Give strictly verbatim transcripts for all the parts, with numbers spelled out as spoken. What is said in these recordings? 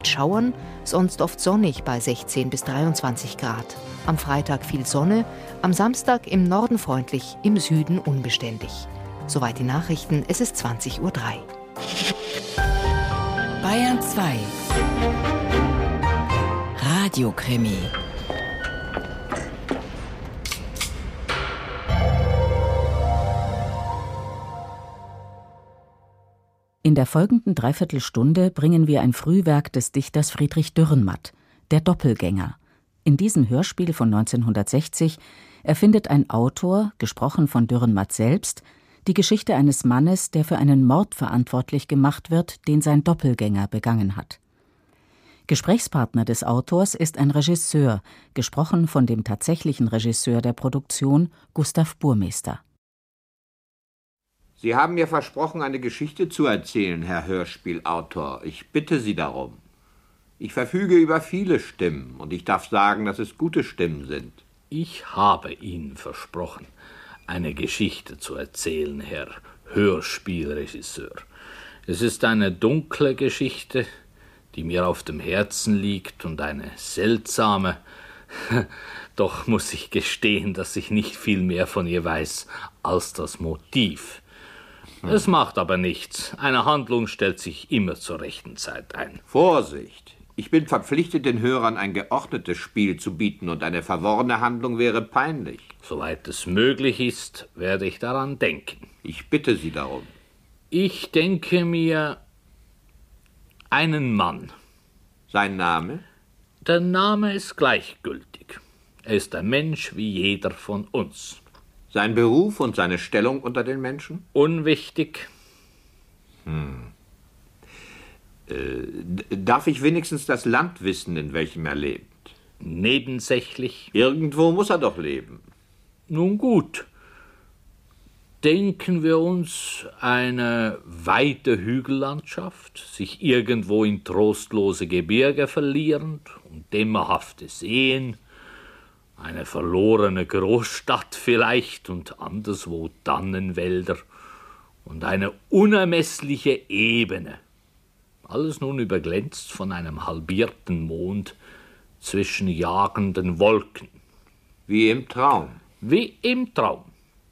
Schauern, sonst oft sonnig bei sechzehn bis dreiundzwanzig Grad. Am Freitag viel Sonne, am Samstag im Norden freundlich, im Süden unbeständig. Soweit die Nachrichten, es ist zwanzig Uhr drei. Bayern zwei. Radiokrimi. In der folgenden Dreiviertelstunde bringen wir ein Frühwerk des Dichters Friedrich Dürrenmatt, Der Doppelgänger. In diesem Hörspiel von neunzehnhundertsechzig erfindet ein Autor, gesprochen von Dürrenmatt selbst, die Geschichte eines Mannes, der für einen Mord verantwortlich gemacht wird, den sein Doppelgänger begangen hat. Gesprächspartner des Autors ist ein Regisseur, gesprochen von dem tatsächlichen Regisseur der Produktion, Gustav Burmester. Sie haben mir versprochen, eine Geschichte zu erzählen, Herr Hörspielautor. Ich bitte Sie darum. Ich verfüge über viele Stimmen und ich darf sagen, dass es gute Stimmen sind. Ich habe Ihnen versprochen, eine Geschichte zu erzählen, Herr Hörspielregisseur. Es ist eine dunkle Geschichte, die mir auf dem Herzen liegt und eine seltsame. Doch muss ich gestehen, dass ich nicht viel mehr von ihr weiß als das Motiv. Hm. Es macht aber nichts. Eine Handlung stellt sich immer zur rechten Zeit ein. Vorsicht! Ich bin verpflichtet, den Hörern ein geordnetes Spiel zu bieten und eine verworrene Handlung wäre peinlich. Soweit es möglich ist, werde ich daran denken. Ich bitte Sie darum. Ich denke mir einen Mann. Sein Name? Der Name ist gleichgültig. Er ist ein Mensch wie jeder von uns. Sein Beruf und seine Stellung unter den Menschen? Unwichtig. Hm. Äh, darf ich wenigstens das Land wissen, in welchem er lebt? Nebensächlich. Irgendwo muss er doch leben. Nun gut. Denken wir uns eine weite Hügellandschaft, sich irgendwo in trostlose Gebirge verlierend und dämmerhafte Seen, eine verlorene Großstadt vielleicht und anderswo Tannenwälder und eine unermessliche Ebene. Alles nun überglänzt von einem halbierten Mond zwischen jagenden Wolken. Wie im Traum. Wie im Traum.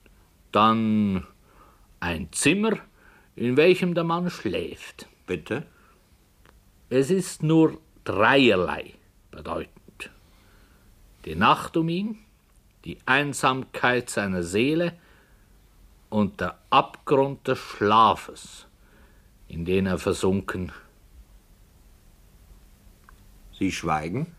Dann ein Zimmer, in welchem der Mann schläft. Bitte? Es ist nur dreierlei bedeutend. Die Nacht um ihn, die Einsamkeit seiner Seele und der Abgrund des Schlafes, in den er versunken. Sie schweigen?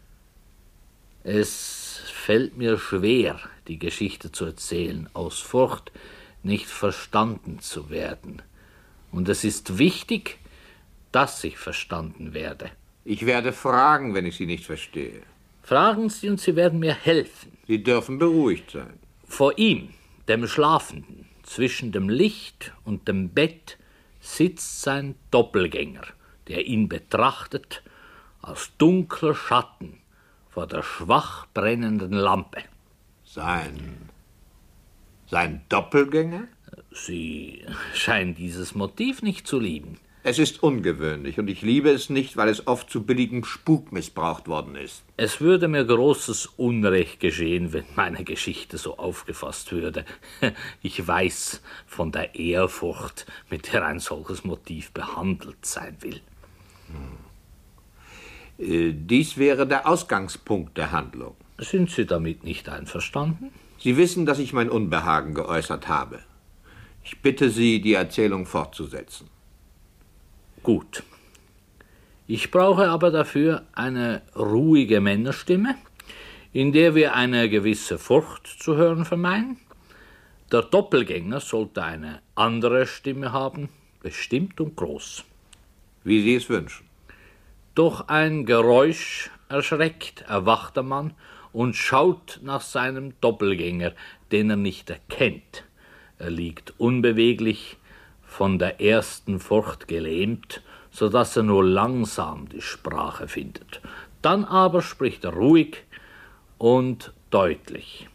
Es fällt mir schwer, die Geschichte zu erzählen, aus Furcht, nicht verstanden zu werden. Und es ist wichtig, dass ich verstanden werde. Ich werde fragen, wenn ich Sie nicht verstehe. Fragen Sie und Sie werden mir helfen. Sie dürfen beruhigt sein. Vor ihm, dem Schlafenden, zwischen dem Licht und dem Bett, sitzt sein Doppelgänger, der ihn betrachtet als dunkler Schatten vor der schwach brennenden Lampe. Sein... sein Doppelgänger? Sie scheinen dieses Motiv nicht zu lieben. Es ist ungewöhnlich und ich liebe es nicht, weil es oft zu billigem Spuk missbraucht worden ist. Es würde mir großes Unrecht geschehen, wenn meine Geschichte so aufgefasst würde. Ich weiß von der Ehrfurcht, mit der ein solches Motiv behandelt sein will. Hm. Äh, dies wäre der Ausgangspunkt der Handlung. Sind Sie damit nicht einverstanden? Sie wissen, dass ich mein Unbehagen geäußert habe. Ich bitte Sie, die Erzählung fortzusetzen. Gut. Ich brauche aber dafür eine ruhige Männerstimme, in der wir eine gewisse Furcht zu hören vermeiden. Der Doppelgänger sollte eine andere Stimme haben, bestimmt und groß. Wie Sie es wünschen. Durch ein Geräusch erschreckt, erwacht der Mann und schaut nach seinem Doppelgänger, den er nicht erkennt. Er liegt unbeweglich, von der ersten Furcht gelähmt, so dass er nur langsam die Sprache findet. Dann aber spricht er ruhig und deutlich.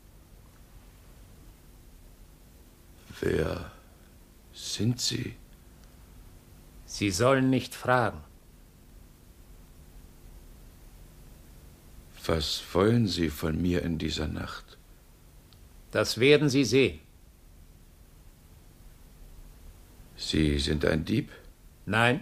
Wer sind Sie? Sie sollen nicht fragen. Was wollen Sie von mir in dieser Nacht? Das werden Sie sehen. Sie sind ein Dieb? Nein.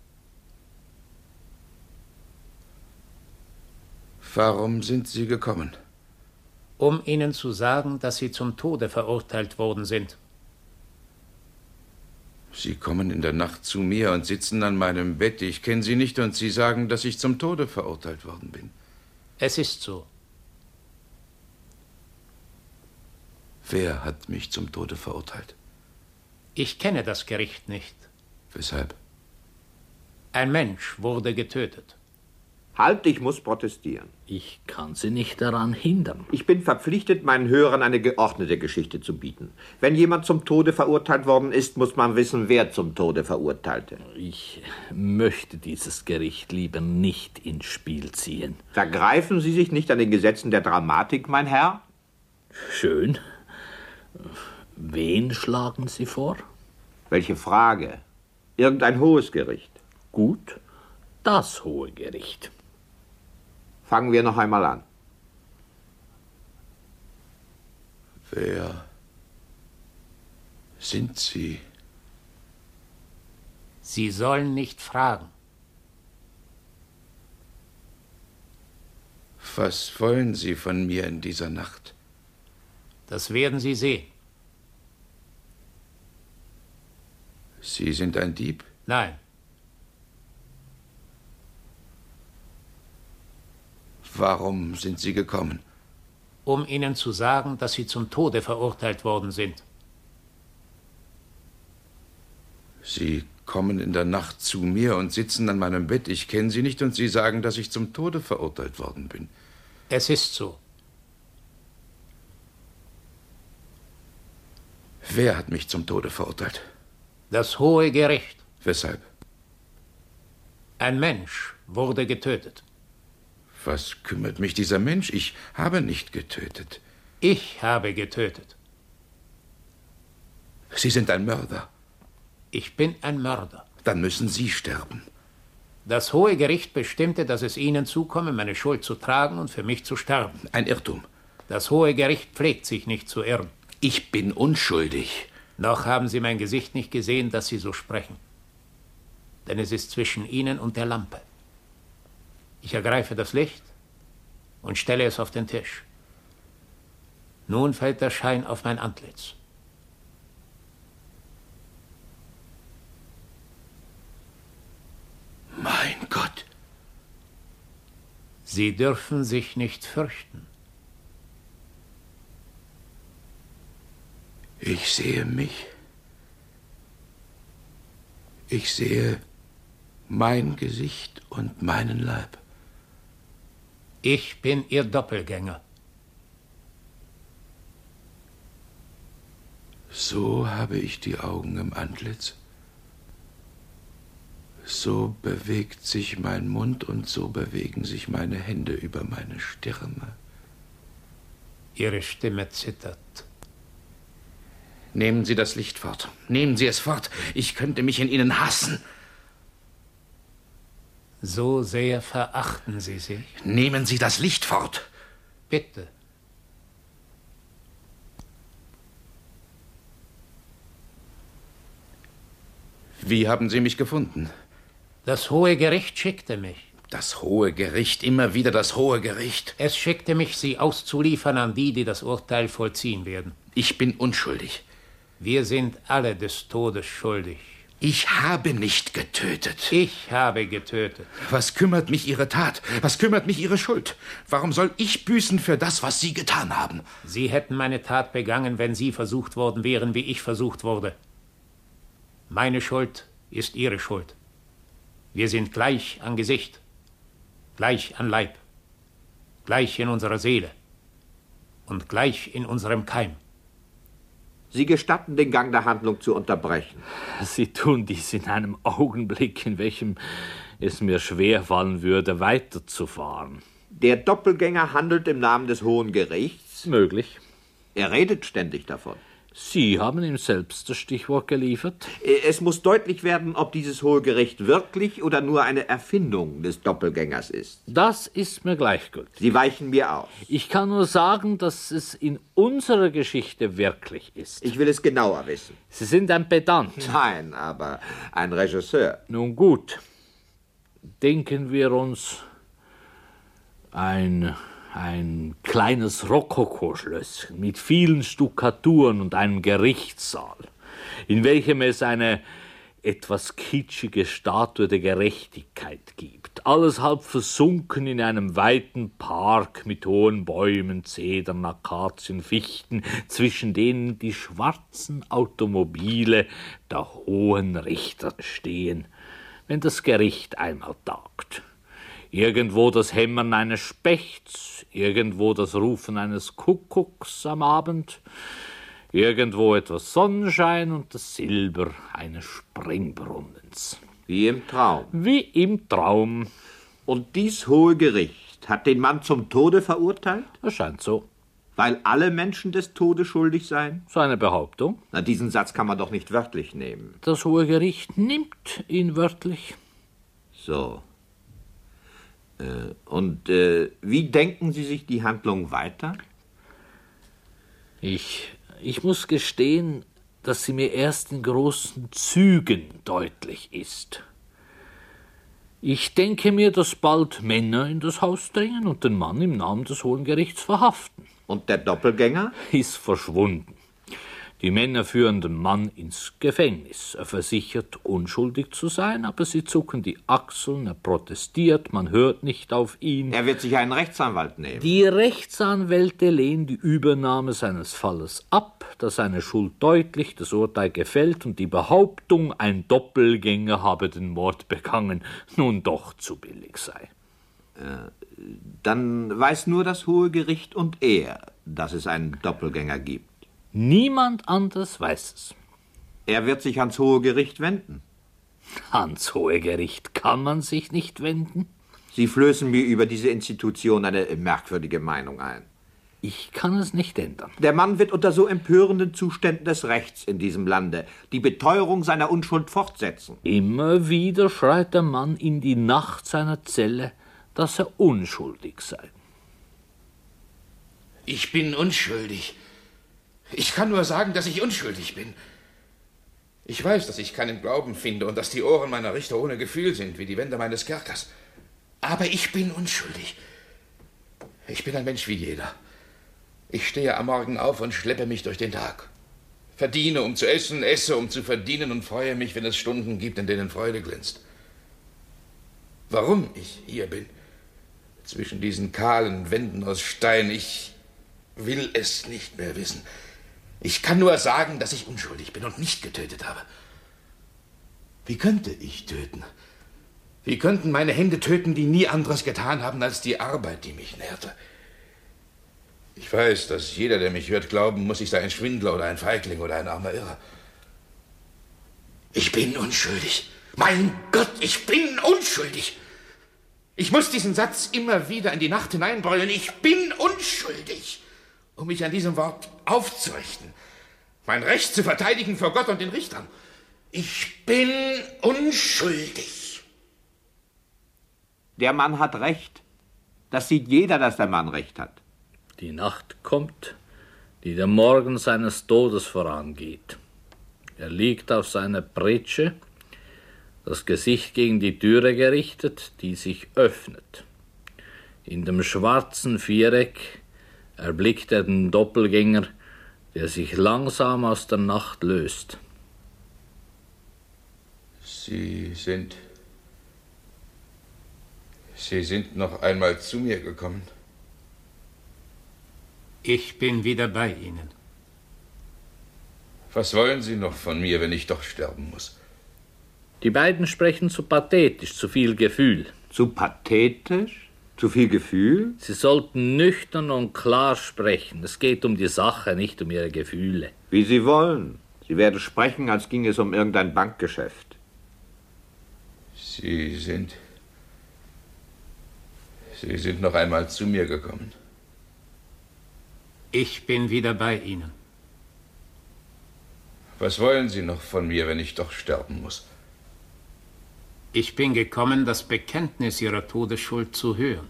Warum sind Sie gekommen? Um Ihnen zu sagen, dass Sie zum Tode verurteilt worden sind. Sie kommen in der Nacht zu mir und sitzen an meinem Bett. Ich kenne Sie nicht und Sie sagen, dass ich zum Tode verurteilt worden bin. Es ist so. Wer hat mich zum Tode verurteilt? Ich kenne das Gericht nicht. Weshalb? Ein Mensch wurde getötet. Halt, ich muss protestieren. Ich kann Sie nicht daran hindern. Ich bin verpflichtet, meinen Hörern eine geordnete Geschichte zu bieten. Wenn jemand zum Tode verurteilt worden ist, muss man wissen, wer zum Tode verurteilte. Ich möchte dieses Gericht lieber nicht ins Spiel ziehen. Vergreifen Sie sich nicht an den Gesetzen der Dramatik, mein Herr? Schön. Wen schlagen Sie vor? Welche Frage? Irgendein hohes Gericht. Gut, das Hohe Gericht. Fangen wir noch einmal an. Wer sind Sie? Sie sollen nicht fragen. Was wollen Sie von mir in dieser Nacht? Das werden Sie sehen. Sie sind ein Dieb? Nein. Warum sind Sie gekommen? Um Ihnen zu sagen, dass Sie zum Tode verurteilt worden sind. Sie kommen in der Nacht zu mir und sitzen an meinem Bett. Ich kenne Sie nicht und Sie sagen, dass ich zum Tode verurteilt worden bin. Es ist so. Wer hat mich zum Tode verurteilt? Das Hohe Gericht. Weshalb? Ein Mensch wurde getötet. Was kümmert mich dieser Mensch? Ich habe nicht getötet. Ich habe getötet. Sie sind ein Mörder. Ich bin ein Mörder. Dann müssen Sie sterben. Das Hohe Gericht bestimmte, dass es Ihnen zukomme, meine Schuld zu tragen und für mich zu sterben. Ein Irrtum. Das Hohe Gericht pflegt sich nicht zu irren. Ich bin unschuldig. Noch haben Sie mein Gesicht nicht gesehen, dass Sie so sprechen. Denn es ist zwischen Ihnen und der Lampe. Ich ergreife das Licht und stelle es auf den Tisch. Nun fällt der Schein auf mein Antlitz. Mein Gott! Sie dürfen sich nicht fürchten. Ich sehe mich. Ich sehe mein Gesicht und meinen Leib. Ich bin Ihr Doppelgänger. So habe ich die Augen im Antlitz. So bewegt sich mein Mund und so bewegen sich meine Hände über meine Stirne. Ihre Stimme zittert. Nehmen Sie das Licht fort. Nehmen Sie es fort. Ich könnte mich in Ihnen hassen. So sehr verachten Sie sich. Nehmen Sie das Licht fort. Bitte. Wie haben Sie mich gefunden? Das Hohe Gericht schickte mich. Das Hohe Gericht, immer wieder das Hohe Gericht. Es schickte mich, Sie auszuliefern an die, die das Urteil vollziehen werden. Ich bin unschuldig. Wir sind alle des Todes schuldig. Ich habe nicht getötet. Ich habe getötet. Was kümmert mich Ihre Tat? Was kümmert mich Ihre Schuld? Warum soll ich büßen für das, was Sie getan haben? Sie hätten meine Tat begangen, wenn Sie versucht worden wären, wie ich versucht wurde. Meine Schuld ist Ihre Schuld. Wir sind gleich an Gesicht, gleich an Leib, gleich in unserer Seele und gleich in unserem Keim. Sie gestatten, den Gang der Handlung zu unterbrechen. Sie tun dies in einem Augenblick, in welchem es mir schwerfallen würde, weiterzufahren. Der Doppelgänger handelt im Namen des Hohen Gerichts. Möglich. Er redet ständig davon. Sie haben ihm selbst das Stichwort geliefert. Es muss deutlich werden, ob dieses Hohe Gericht wirklich oder nur eine Erfindung des Doppelgängers ist. Das ist mir gleichgültig. Sie weichen mir aus. Ich kann nur sagen, dass es in unserer Geschichte wirklich ist. Ich will es genauer wissen. Sie sind ein Pedant. Nein, aber ein Regisseur. Nun gut, denken wir uns ein... Ein kleines Rokokoschlösschen mit vielen Stuckaturen und einem Gerichtssaal, in welchem es eine etwas kitschige Statue der Gerechtigkeit gibt. Alles halb versunken in einem weiten Park mit hohen Bäumen, Zedern, Akazien, Fichten, zwischen denen die schwarzen Automobile der hohen Richter stehen, wenn das Gericht einmal tagt. Irgendwo das Hämmern eines Spechts, irgendwo das Rufen eines Kuckucks am Abend, irgendwo etwas Sonnenschein und das Silber eines Springbrunnens. Wie im Traum. Wie im Traum. Und dies Hohe Gericht hat den Mann zum Tode verurteilt? Es scheint so. Weil alle Menschen des Todes schuldig seien? So eine Behauptung. Na, diesen Satz kann man doch nicht wörtlich nehmen. Das Hohe Gericht nimmt ihn wörtlich. So. Und äh, wie denken Sie sich die Handlung weiter? Ich, ich muss gestehen, dass sie mir erst in großen Zügen deutlich ist. Ich denke mir, dass bald Männer in das Haus dringen und den Mann im Namen des Hohen Gerichts verhaften. Und der Doppelgänger? Ist verschwunden. Die Männer führen den Mann ins Gefängnis. Er versichert, unschuldig zu sein, aber sie zucken die Achseln, er protestiert, man hört nicht auf ihn. Er wird sich einen Rechtsanwalt nehmen. Die Rechtsanwälte lehnen die Übernahme seines Falles ab, da seine Schuld deutlich das Urteil gefällt und die Behauptung, ein Doppelgänger habe den Mord begangen, nun doch zu billig sei. Äh, dann weiß nur das Hohe Gericht und er, dass es einen Doppelgänger gibt. Niemand anders weiß es. Er wird sich ans Hohe Gericht wenden. Ans Hohe Gericht kann man sich nicht wenden. Sie flößen mir über diese Institution eine merkwürdige Meinung ein. Ich kann es nicht ändern. Der Mann wird unter so empörenden Zuständen des Rechts in diesem Lande die Beteuerung seiner Unschuld fortsetzen. Immer wieder schreit der Mann in die Nacht seiner Zelle, dass er unschuldig sei. Ich bin unschuldig. Ich kann nur sagen, dass ich unschuldig bin. Ich weiß, dass ich keinen Glauben finde und dass die Ohren meiner Richter ohne Gefühl sind, wie die Wände meines Kerkers. Aber ich bin unschuldig. Ich bin ein Mensch wie jeder. Ich stehe am Morgen auf und schleppe mich durch den Tag. Verdiene, um zu essen, esse, um zu verdienen und freue mich, wenn es Stunden gibt, in denen Freude glänzt. Warum ich hier bin, zwischen diesen kahlen Wänden aus Stein, ich will es nicht mehr wissen. Ich kann nur sagen, dass ich unschuldig bin und nicht getötet habe. Wie könnte ich töten? Wie könnten meine Hände töten, die nie anderes getan haben als die Arbeit, die mich nährte? Ich weiß, dass jeder, der mich hört, glauben muss, ich sei ein Schwindler oder ein Feigling oder ein armer Irrer. Ich bin unschuldig. Mein Gott, ich bin unschuldig. Ich muss diesen Satz immer wieder in die Nacht hineinbrüllen. Ich bin unschuldig. Um mich an diesem Wort aufzurichten, mein Recht zu verteidigen vor Gott und den Richtern. Ich bin unschuldig. Der Mann hat Recht. Das sieht jeder, dass der Mann Recht hat. Die Nacht kommt, die der Morgen seines Todes vorangeht. Er liegt auf seiner Pritsche, das Gesicht gegen die Türe gerichtet, die sich öffnet. In dem schwarzen Viereck erblickt er den Doppelgänger, der sich langsam aus der Nacht löst. Sie sind... Sie sind noch einmal zu mir gekommen. Ich bin wieder bei Ihnen. Was wollen Sie noch von mir, wenn ich doch sterben muss? Die beiden sprechen zu pathetisch, zu viel Gefühl. Zu pathetisch? Zu viel Gefühl? Sie sollten nüchtern und klar sprechen. Es geht um die Sache, nicht um ihre Gefühle. Wie Sie wollen. Sie werden sprechen, als ginge es um irgendein Bankgeschäft. Sie sind... Sie sind noch einmal zu mir gekommen. Ich bin wieder bei Ihnen. Was wollen Sie noch von mir, wenn ich doch sterben muss? Ich bin gekommen, das Bekenntnis Ihrer Todesschuld zu hören.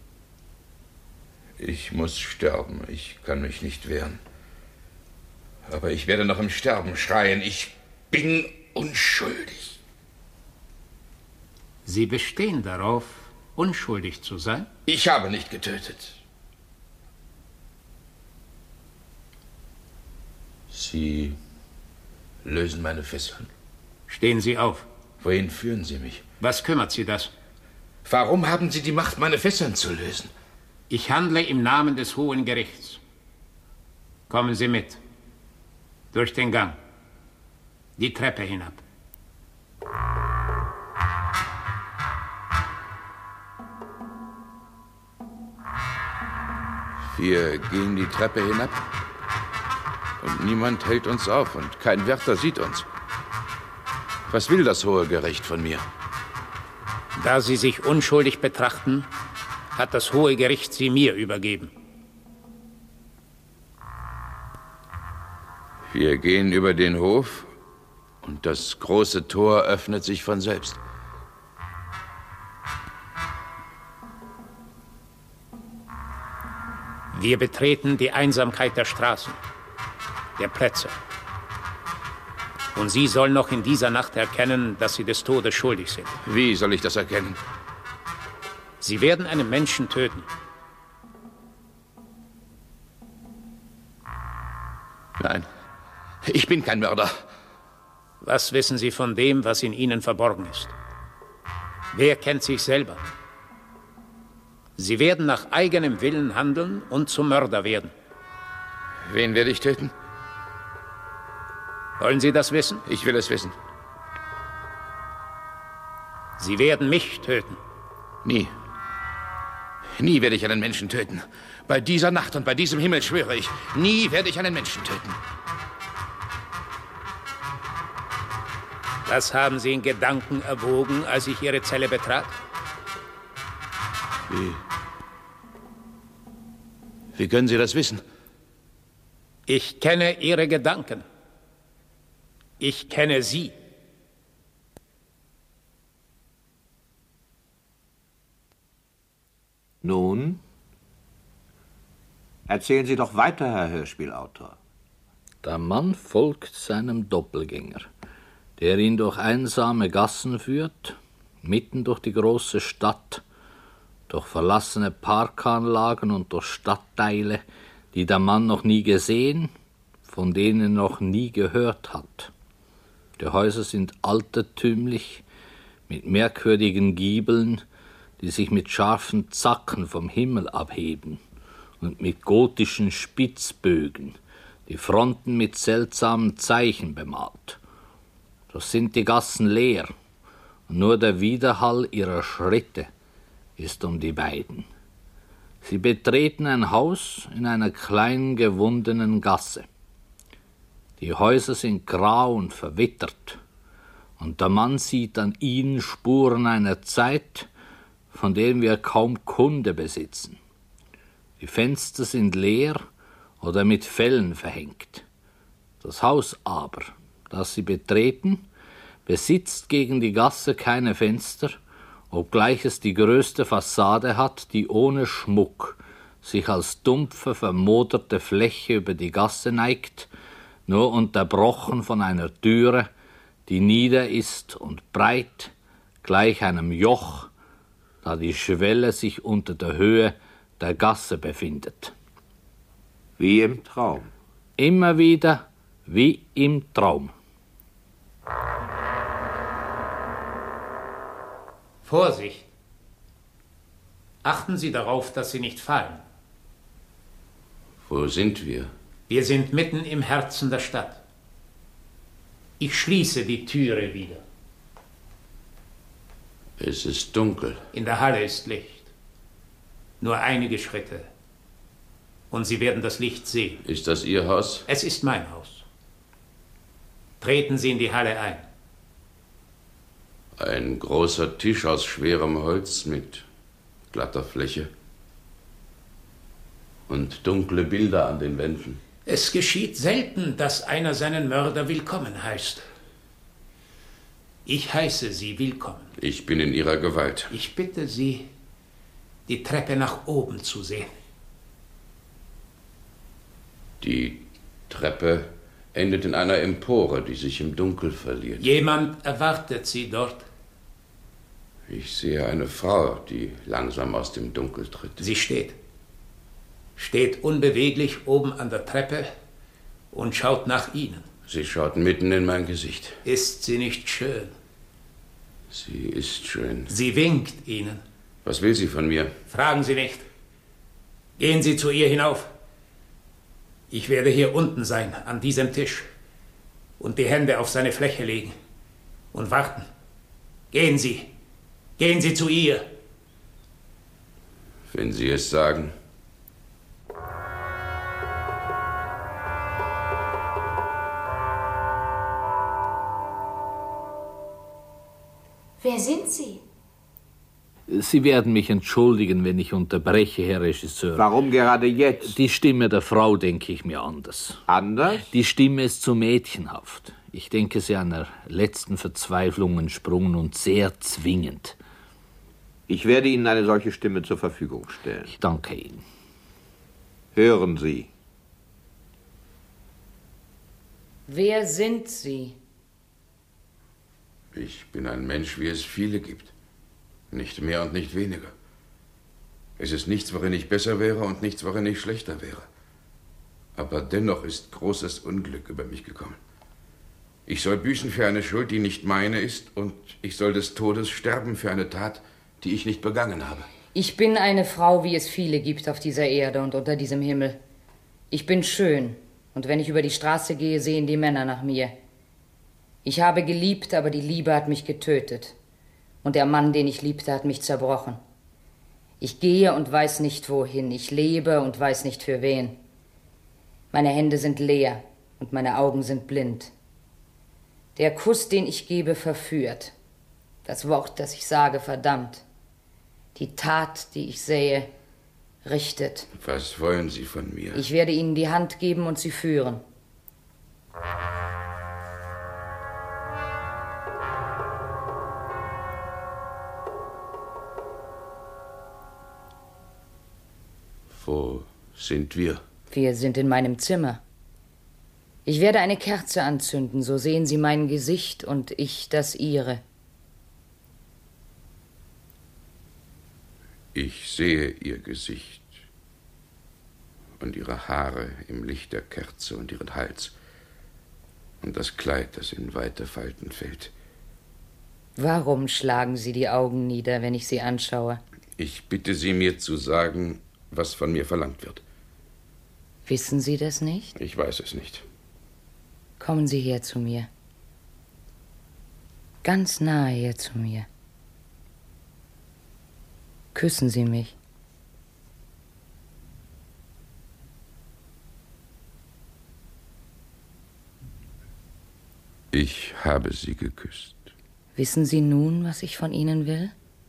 Ich muss sterben. Ich kann mich nicht wehren. Aber ich werde noch im Sterben schreien. Ich bin unschuldig. Sie bestehen darauf, unschuldig zu sein? Ich habe nicht getötet. Sie lösen meine Fesseln. Stehen Sie auf. Wohin führen Sie mich? Was kümmert Sie das? Warum haben Sie die Macht, meine Fesseln zu lösen? Ich handle im Namen des Hohen Gerichts. Kommen Sie mit. Durch den Gang. Die Treppe hinab. Wir gehen die Treppe hinab und niemand hält uns auf und kein Wärter sieht uns. Was will das Hohe Gericht von mir? Da Sie sich unschuldig betrachten, hat das Hohe Gericht Sie mir übergeben. Wir gehen über den Hof und das große Tor öffnet sich von selbst. Wir betreten die Einsamkeit der Straßen, der Plätze. Und Sie sollen noch in dieser Nacht erkennen, dass Sie des Todes schuldig sind. Wie soll ich das erkennen? Sie werden einen Menschen töten. Nein, ich bin kein Mörder. Was wissen Sie von dem, was in Ihnen verborgen ist? Wer kennt sich selber? Sie werden nach eigenem Willen handeln und zum Mörder werden. Wen werde ich töten? Wollen Sie das wissen? Ich will es wissen. Sie werden mich töten. Nie. Nie werde ich einen Menschen töten. Bei dieser Nacht und bei diesem Himmel schwöre ich, nie werde ich einen Menschen töten. Was haben Sie in Gedanken erwogen, als ich Ihre Zelle betrat? Wie? Wie können Sie das wissen? Ich kenne Ihre Gedanken. Ich kenne Sie. Nun, erzählen Sie doch weiter, Herr Hörspielautor. Der Mann folgt seinem Doppelgänger, der ihn durch einsame Gassen führt, mitten durch die große Stadt, durch verlassene Parkanlagen und durch Stadtteile, die der Mann noch nie gesehen, von denen er noch nie gehört hat. Die Häuser sind altertümlich, mit merkwürdigen Giebeln, die sich mit scharfen Zacken vom Himmel abheben, und mit gotischen Spitzbögen, die Fronten mit seltsamen Zeichen bemalt. Doch sind die Gassen leer, und nur der Widerhall ihrer Schritte ist um die beiden. Sie betreten ein Haus in einer kleinen gewundenen Gasse. Die Häuser sind grau und verwittert, und der Mann sieht an ihnen Spuren einer Zeit, von denen wir kaum Kunde besitzen. Die Fenster sind leer oder mit Fellen verhängt. Das Haus aber, das sie betreten, besitzt gegen die Gasse keine Fenster, obgleich es die größte Fassade hat, die ohne Schmuck sich als dumpfe, vermoderte Fläche über die Gasse neigt, nur unterbrochen von einer Türe, die nieder ist und breit, gleich einem Joch, da die Schwelle sich unter der Höhe der Gasse befindet. Wie im Traum. Immer wieder wie im Traum. Vorsicht! Achten Sie darauf, dass Sie nicht fallen. Wo sind wir? Wir sind mitten im Herzen der Stadt. Ich schließe die Türe wieder. Es ist dunkel. In der Halle ist Licht. Nur einige Schritte. Und Sie werden das Licht sehen. Ist das Ihr Haus? Es ist mein Haus. Treten Sie in die Halle ein. Ein großer Tisch aus schwerem Holz mit glatter Fläche. Und dunkle Bilder an den Wänden. Es geschieht selten, dass einer seinen Mörder willkommen heißt. Ich heiße Sie willkommen. Ich bin in Ihrer Gewalt. Ich bitte Sie, die Treppe nach oben zu sehen. Die Treppe endet in einer Empore, die sich im Dunkel verliert. Jemand erwartet Sie dort. Ich sehe eine Frau, die langsam aus dem Dunkel tritt. Sie steht. Steht unbeweglich oben an der Treppe und schaut nach Ihnen. Sie schaut mitten in mein Gesicht. Ist sie nicht schön? Sie ist schön. Sie winkt Ihnen. Was will sie von mir? Fragen Sie nicht. Gehen Sie zu ihr hinauf. Ich werde hier unten sein, an diesem Tisch, und die Hände auf seine Fläche legen und warten. Gehen Sie. Gehen Sie zu ihr. Wenn Sie es sagen. Wer sind Sie? Sie werden mich entschuldigen, wenn ich unterbreche, Herr Regisseur. Warum gerade jetzt? Die Stimme der Frau denke ich mir anders. Anders? Die Stimme ist zu mädchenhaft. Ich denke, sie einer letzten Verzweiflung entsprungen und sehr zwingend. Ich werde Ihnen eine solche Stimme zur Verfügung stellen. Ich danke Ihnen. Hören Sie. Wer sind Sie? Ich bin ein Mensch, wie es viele gibt. Nicht mehr und nicht weniger. Es ist nichts, worin ich besser wäre und nichts, worin ich schlechter wäre. Aber dennoch ist großes Unglück über mich gekommen. Ich soll büßen für eine Schuld, die nicht meine ist, und ich soll des Todes sterben für eine Tat, die ich nicht begangen habe. Ich bin eine Frau, wie es viele gibt auf dieser Erde und unter diesem Himmel. Ich bin schön, und wenn ich über die Straße gehe, sehen die Männer nach mir. Ich habe geliebt, aber die Liebe hat mich getötet. Und der Mann, den ich liebte, hat mich zerbrochen. Ich gehe und weiß nicht wohin. Ich lebe und weiß nicht für wen. Meine Hände sind leer und meine Augen sind blind. Der Kuss, den ich gebe, verführt. Das Wort, das ich sage, verdammt. Die Tat, die ich sähe, richtet. Was wollen Sie von mir? Ich werde Ihnen die Hand geben und Sie führen. Wo sind wir? Wir sind in meinem Zimmer. Ich werde eine Kerze anzünden, so sehen Sie mein Gesicht und ich das Ihre. Ich sehe Ihr Gesicht und Ihre Haare im Licht der Kerze und Ihren Hals und das Kleid, das in weite Falten fällt. Warum schlagen Sie die Augen nieder, wenn ich Sie anschaue? Ich bitte Sie, mir zu sagen, was von mir verlangt wird. Wissen Sie das nicht? Ich weiß es nicht. Kommen Sie her zu mir. Ganz nahe her zu mir. Küssen Sie mich. Ich habe Sie geküsst. Wissen Sie nun, was ich von Ihnen will?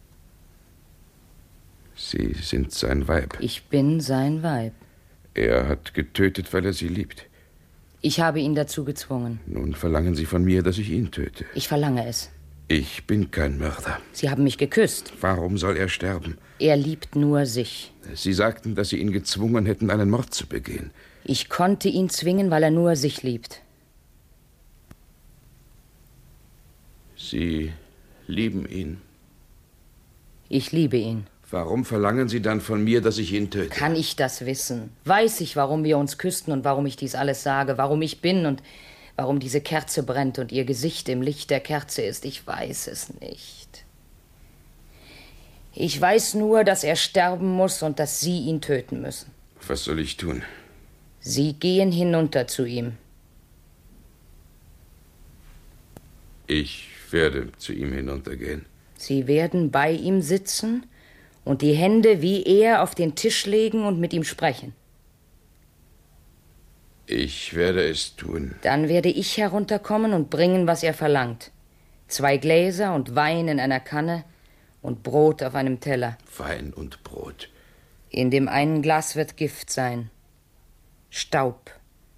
Sie sind sein Weib. Ich bin sein Weib. Er hat getötet, weil er Sie liebt. Ich habe ihn dazu gezwungen. Nun verlangen Sie von mir, dass ich ihn töte. Ich verlange es. Ich bin kein Mörder. Sie haben mich geküsst. Warum soll er sterben? Er liebt nur sich. Sie sagten, dass Sie ihn gezwungen hätten, einen Mord zu begehen. Ich konnte ihn zwingen, weil er nur sich liebt. Sie lieben ihn. Ich liebe ihn. Warum verlangen Sie dann von mir, dass ich ihn töte? Kann ich das wissen? Weiß ich, warum wir uns küssten und warum ich dies alles sage, warum ich bin und warum diese Kerze brennt und Ihr Gesicht im Licht der Kerze ist? Ich weiß es nicht. Ich weiß nur, dass er sterben muss und dass Sie ihn töten müssen. Was soll ich tun? Sie gehen hinunter zu ihm. Ich werde zu ihm hinuntergehen. Sie werden bei ihm sitzen und die Hände wie er auf den Tisch legen und mit ihm sprechen. Ich werde es tun. Dann werde ich herunterkommen und bringen, was er verlangt. Zwei Gläser und Wein in einer Kanne und Brot auf einem Teller. Wein und Brot. In dem einen Glas wird Gift sein. Staub.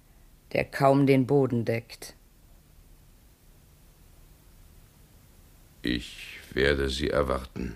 der kaum den Boden deckt. Ich werde Sie erwarten.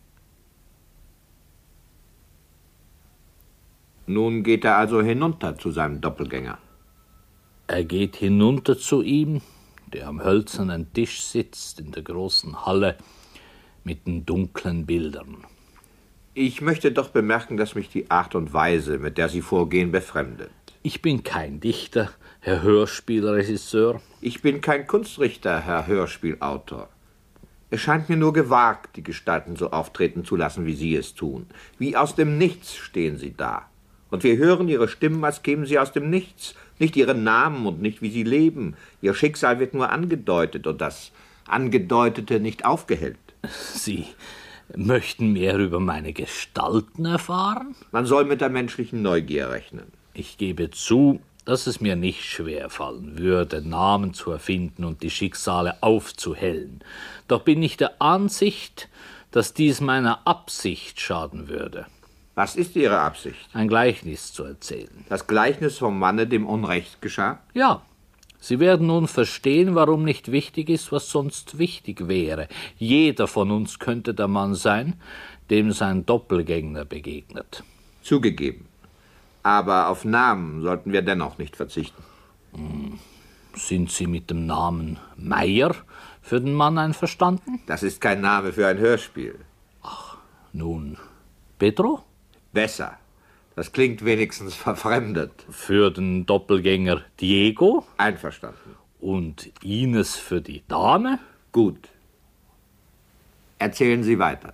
Nun geht er also hinunter zu seinem Doppelgänger. Er geht hinunter zu ihm, der am hölzernen Tisch sitzt in der großen Halle mit den dunklen Bildern. Ich möchte doch bemerken, dass mich die Art und Weise, mit der Sie vorgehen, befremdet. Ich bin kein Dichter, Herr Hörspielregisseur. Ich bin kein Kunstrichter, Herr Hörspielautor. Es scheint mir nur gewagt, die Gestalten so auftreten zu lassen, wie Sie es tun. Wie aus dem Nichts stehen Sie da. Und wir hören Ihre Stimmen, als kämen sie aus dem Nichts. Nicht Ihren Namen und nicht, wie Sie leben. Ihr Schicksal wird nur angedeutet und das Angedeutete nicht aufgehellt. Sie möchten mehr über meine Gestalten erfahren? Man soll mit der menschlichen Neugier rechnen. Ich gebe zu, dass es mir nicht schwer fallen würde, Namen zu erfinden und die Schicksale aufzuhellen. Doch bin ich der Ansicht, dass dies meiner Absicht schaden würde. Was ist Ihre Absicht? Ein Gleichnis zu erzählen. Das Gleichnis vom Manne, dem Unrecht geschah? Ja. Sie werden nun verstehen, warum nicht wichtig ist, was sonst wichtig wäre. Jeder von uns könnte der Mann sein, dem sein Doppelgänger begegnet. Zugegeben. Aber auf Namen sollten wir dennoch nicht verzichten. Hm. Sind Sie mit dem Namen Meier für den Mann einverstanden? Das ist kein Name für ein Hörspiel. Ach, nun, Pedro? Besser. Das klingt wenigstens verfremdet. Für den Doppelgänger Diego? Einverstanden. Und Ines für die Dame? Gut. Erzählen Sie weiter.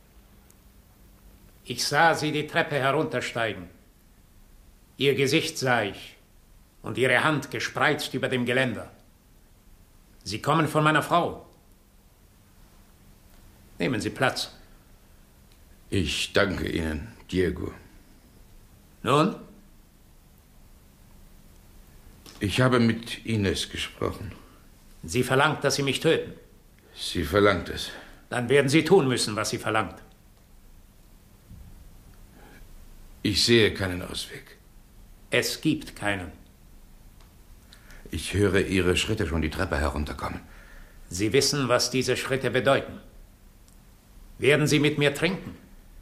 Ich sah sie die Treppe heruntersteigen. Ihr Gesicht sah ich und ihre Hand gespreizt über dem Geländer. Sie kommen von meiner Frau. Nehmen Sie Platz. Ich danke Ihnen, Diego. Nun? Ich habe mit Ines gesprochen. Sie verlangt, dass Sie mich töten. Sie verlangt es. Dann werden Sie tun müssen, was sie verlangt. Ich sehe keinen Ausweg. Es gibt keinen. Ich höre Ihre Schritte schon die Treppe herunterkommen. Sie wissen, was diese Schritte bedeuten. Werden Sie mit mir trinken?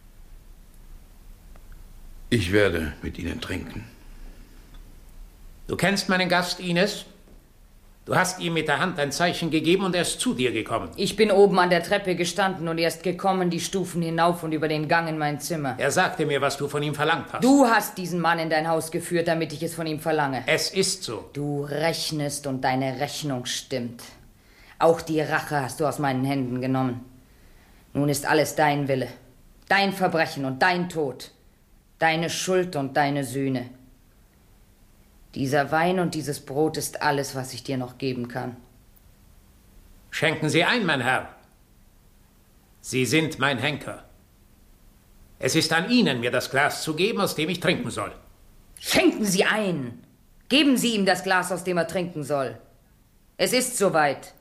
Ich werde mit Ihnen trinken. Du kennst meinen Gast, Ines? Du hast ihm mit der Hand ein Zeichen gegeben und er ist zu dir gekommen. Ich bin oben an der Treppe gestanden und er ist gekommen, die Stufen hinauf und über den Gang in mein Zimmer. Er sagte mir, was du von ihm verlangt hast. Du hast diesen Mann in dein Haus geführt, damit ich es von ihm verlange. Es ist so. Du rechnest und deine Rechnung stimmt. Auch die Rache hast du aus meinen Händen genommen. Nun ist alles dein Wille. Dein Verbrechen und dein Tod. Deine Schuld und deine Sühne. Dieser Wein und dieses Brot ist alles, was ich dir noch geben kann. Schenken Sie ein, mein Herr. Sie sind mein Henker. Es ist an Ihnen, mir das Glas zu geben, aus dem ich trinken soll. Schenken Sie ein. Geben Sie ihm das Glas, aus dem er trinken soll. Es ist soweit.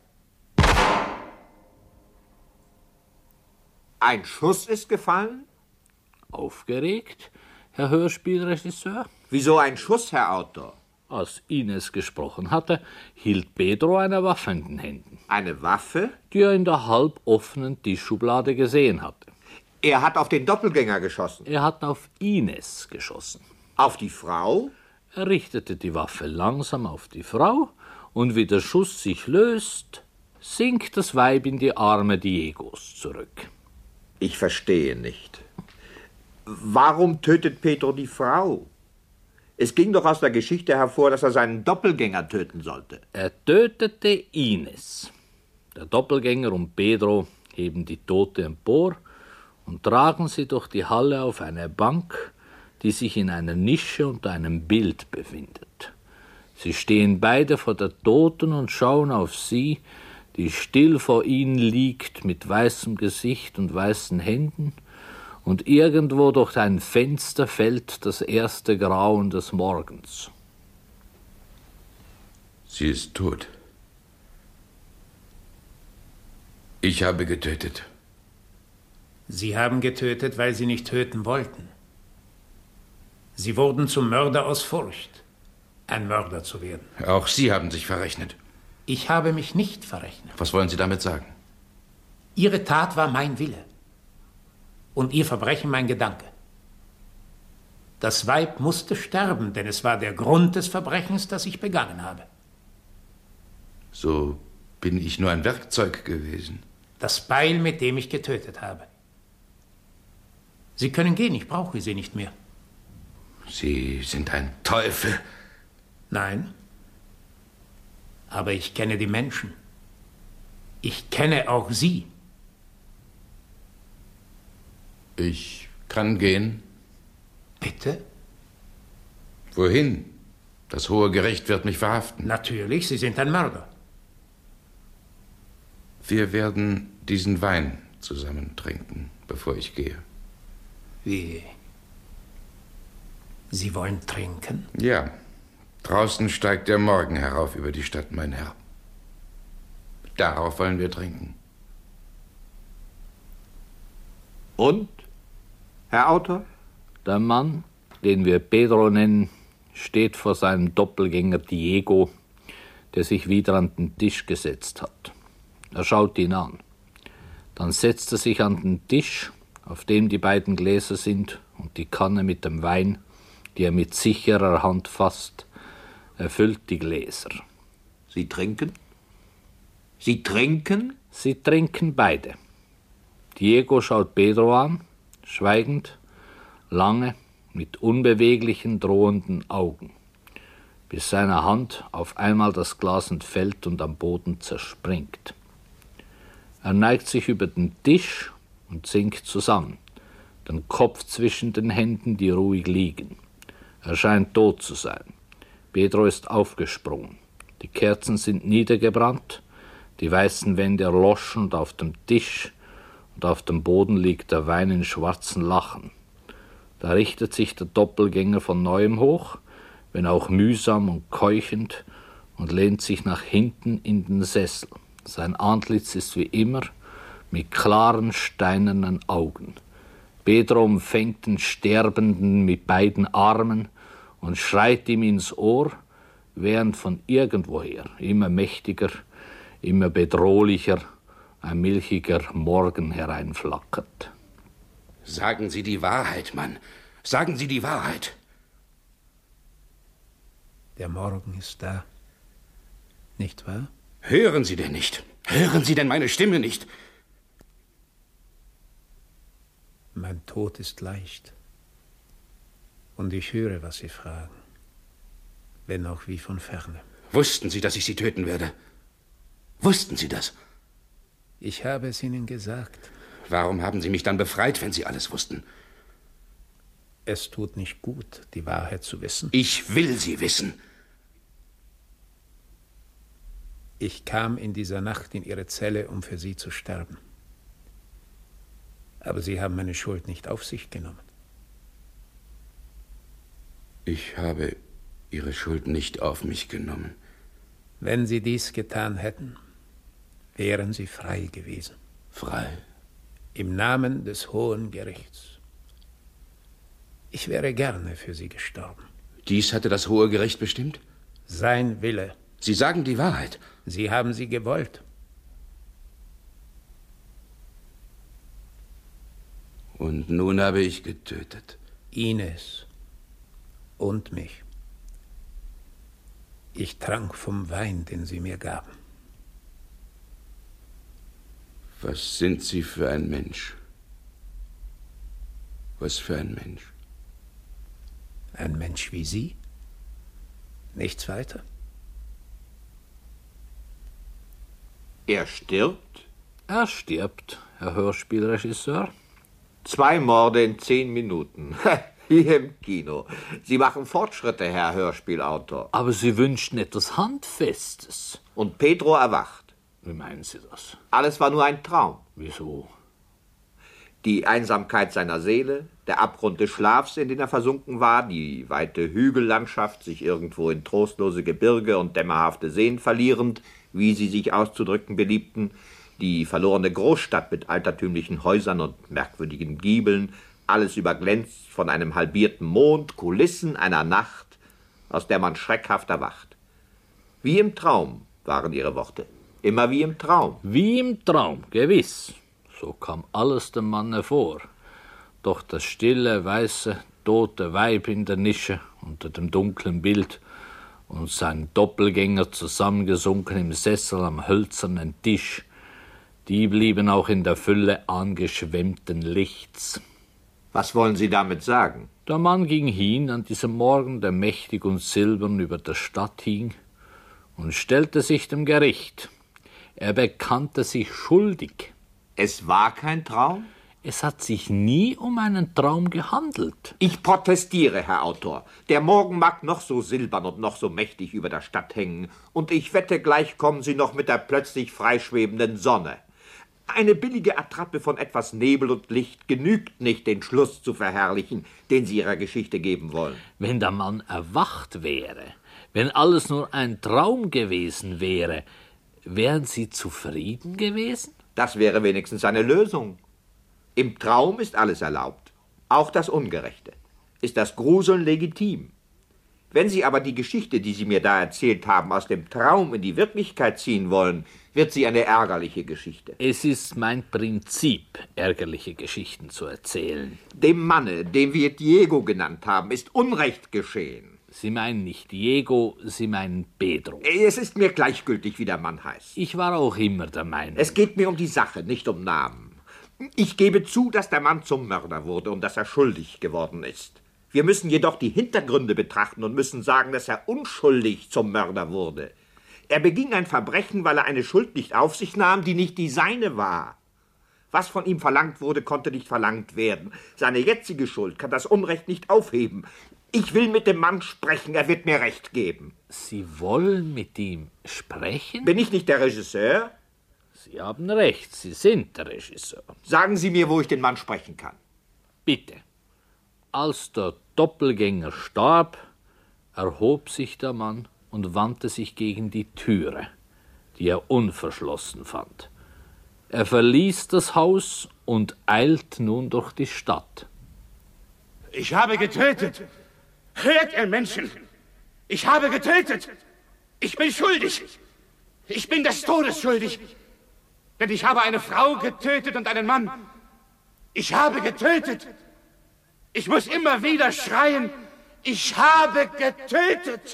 Ein Schuss ist gefallen? Aufgeregt, Herr Hörspielregisseur? Wieso ein Schuss, Herr Autor? Als Ines gesprochen hatte, hielt Pedro eine Waffe in den Händen. Eine Waffe? Die er in der halb offenen Tischschublade gesehen hatte. Er hat auf den Doppelgänger geschossen. Er hat auf Ines geschossen. Auf die Frau? Er richtete die Waffe langsam auf die Frau, und wie der Schuss sich löst, sinkt das Weib in die Arme Diegos zurück. Ich verstehe nicht. Warum tötet Pedro die Frau? Es ging doch aus der Geschichte hervor, dass er seinen Doppelgänger töten sollte. Er tötete Ines. Der Doppelgänger und Pedro heben die Tote empor und tragen sie durch die Halle auf eine Bank, die sich in einer Nische unter einem Bild befindet. Sie stehen beide vor der Toten und schauen auf sie, die still vor ihnen liegt, mit weißem Gesicht und weißen Händen, und irgendwo durch ein Fenster fällt das erste Grauen des Morgens. Sie ist tot. Ich habe getötet. Sie haben getötet, weil Sie nicht töten wollten. Sie wurden zum Mörder aus Furcht. ein Mörder zu werden. Auch Sie haben sich verrechnet. Ich habe mich nicht verrechnet. Was wollen Sie damit sagen? Ihre Tat war mein Wille und Ihr Verbrechen mein Gedanke. Das Weib musste sterben, denn es war der Grund des Verbrechens, das ich begangen habe. So bin ich nur ein Werkzeug gewesen. Das Beil, mit dem ich getötet habe. Sie können gehen, ich brauche Sie nicht mehr. Sie sind ein Teufel. Nein. Aber ich kenne die Menschen. Ich kenne auch Sie. Ich kann gehen. Bitte? Wohin? Das Hohe Gericht wird mich verhaften. Natürlich, Sie sind ein Mörder. Wir werden diesen Wein zusammen trinken, bevor ich gehe. Wie? Sie wollen trinken? Ja. Draußen steigt der Morgen herauf über die Stadt, mein Herr. Darauf wollen wir trinken. Und, Herr Autor? Der Mann, den wir Pedro nennen, steht vor seinem Doppelgänger Diego, der sich wieder an den Tisch gesetzt hat. Er schaut ihn an. Dann setzt er sich an den Tisch, auf dem die beiden Gläser sind, und die Kanne mit dem Wein, die er mit sicherer Hand fasst, erfüllt die Gläser. Sie trinken? Sie trinken? Sie trinken beide. Diego schaut Pedro an, schweigend, lange, mit unbeweglichen, drohenden Augen, bis seine Hand auf einmal das Glas entfällt und am Boden zerspringt. Er neigt sich über den Tisch und sinkt zusammen, den Kopf zwischen den Händen, die ruhig liegen. Er scheint tot zu sein. Pedro ist aufgesprungen. Die Kerzen sind niedergebrannt, die weißen Wände erloschen und auf dem Tisch und auf dem Boden liegt der Wein in schwarzen Lachen. Da richtet sich der Doppelgänger von neuem hoch, wenn auch mühsam und keuchend, und lehnt sich nach hinten in den Sessel. Sein Antlitz ist wie immer mit klaren, steinernen Augen. Pedro umfängt den Sterbenden mit beiden Armen und schreit ihm ins Ohr, während von irgendwoher, immer mächtiger, immer bedrohlicher, ein milchiger Morgen hereinflackert. Sagen Sie die Wahrheit, Mann. Sagen Sie die Wahrheit. Der Morgen ist da. Nicht wahr? Hören Sie denn nicht? Hören Sie denn meine Stimme nicht? Mein Tod ist leicht. Und ich höre, was Sie fragen. Wenn auch wie von ferne. Wussten Sie, dass ich Sie töten werde? Wussten Sie das? Ich habe es Ihnen gesagt. Warum haben Sie mich dann befreit, wenn Sie alles wussten? Es tut nicht gut, die Wahrheit zu wissen. Ich will sie wissen. Ich kam in dieser Nacht in Ihre Zelle, um für Sie zu sterben. Aber Sie haben meine Schuld nicht auf sich genommen. Ich habe Ihre Schuld nicht auf mich genommen. Wenn Sie dies getan hätten, wären Sie frei gewesen. Frei? Im Namen des Hohen Gerichts. Ich wäre gerne für Sie gestorben. Dies hatte das Hohe Gericht bestimmt? Sein Wille. Sie sagen die Wahrheit. Sie haben sie gewollt. Und nun habe ich getötet. Ines und mich. Ich trank vom Wein, den Sie mir gaben. Was sind Sie für ein Mensch? Was für ein Mensch? Ein Mensch wie Sie? Nichts weiter? Er stirbt? Er stirbt, Herr Hörspielregisseur. Zwei Morde in zehn Minuten. Wie im Kino. Sie machen Fortschritte, Herr Hörspielautor. Aber Sie wünschten etwas Handfestes. Und Pedro erwacht. Wie meinen Sie das? Alles war nur ein Traum. Wieso? Die Einsamkeit seiner Seele, der Abgrund des Schlafs, in den er versunken war, die weite Hügellandschaft, sich irgendwo in trostlose Gebirge und dämmerhafte Seen verlierend, wie sie sich auszudrücken beliebten, die verlorene Großstadt mit altertümlichen Häusern und merkwürdigen Giebeln, alles überglänzt von einem halbierten Mond, Kulissen einer Nacht, aus der man schreckhaft erwacht. Wie im Traum waren ihre Worte. Immer wie im Traum. Wie im Traum, gewiss. So kam alles dem Manne vor. Doch das stille, weiße, tote Weib in der Nische unter dem dunklen Bild und sein Doppelgänger zusammengesunken im Sessel am hölzernen Tisch, die blieben auch in der Fülle angeschwemmten Lichts. Was wollen Sie damit sagen? Der Mann ging hin an diesem Morgen, der mächtig und silbern über der Stadt hing, und stellte sich dem Gericht. Er bekannte sich schuldig. Es war kein Traum? Es hat sich nie um einen Traum gehandelt. Ich protestiere, Herr Autor. Der Morgen mag noch so silbern und noch so mächtig über der Stadt hängen, und ich wette, gleich kommen Sie noch mit der plötzlich freischwebenden Sonne. Eine billige Attrappe von etwas Nebel und Licht genügt nicht, den Schluss zu verherrlichen, den Sie Ihrer Geschichte geben wollen. Wenn der Mann erwacht wäre, wenn alles nur ein Traum gewesen wäre, wären Sie zufrieden gewesen? Das wäre wenigstens eine Lösung. Im Traum ist alles erlaubt, auch das Ungerechte. Ist das Gruseln legitim? Wenn Sie aber die Geschichte, die Sie mir da erzählt haben, aus dem Traum in die Wirklichkeit ziehen wollen, wird sie eine ärgerliche Geschichte. Es ist mein Prinzip, ärgerliche Geschichten zu erzählen. Dem Manne, den wir Diego genannt haben, ist Unrecht geschehen. Sie meinen nicht Diego, Sie meinen Pedro. Es ist mir gleichgültig, wie der Mann heißt. Ich war auch immer der Meinung. Es geht mir um die Sache, nicht um Namen. Ich gebe zu, dass der Mann zum Mörder wurde und dass er schuldig geworden ist. Wir müssen jedoch die Hintergründe betrachten und müssen sagen, dass er unschuldig zum Mörder wurde. Er beging ein Verbrechen, weil er eine Schuld nicht auf sich nahm, die nicht die seine war. Was von ihm verlangt wurde, konnte nicht verlangt werden. Seine jetzige Schuld kann das Unrecht nicht aufheben. Ich will mit dem Mann sprechen, er wird mir Recht geben. Sie wollen mit ihm sprechen? Bin ich nicht der Regisseur? Sie haben recht, Sie sind der Regisseur. Sagen Sie mir, wo ich den Mann sprechen kann. Bitte. Als der Doppelgänger starb, erhob sich der Mann und wandte sich gegen die Türe, die er unverschlossen fand. Er verließ das Haus und eilt nun durch die Stadt. Ich habe getötet. Hört, ihr Menschen! Ich habe getötet! Ich bin schuldig! Ich bin des Todes schuldig! Denn ich habe eine Frau getötet und einen Mann. Ich habe getötet! Ich muss immer wieder schreien, ich habe getötet!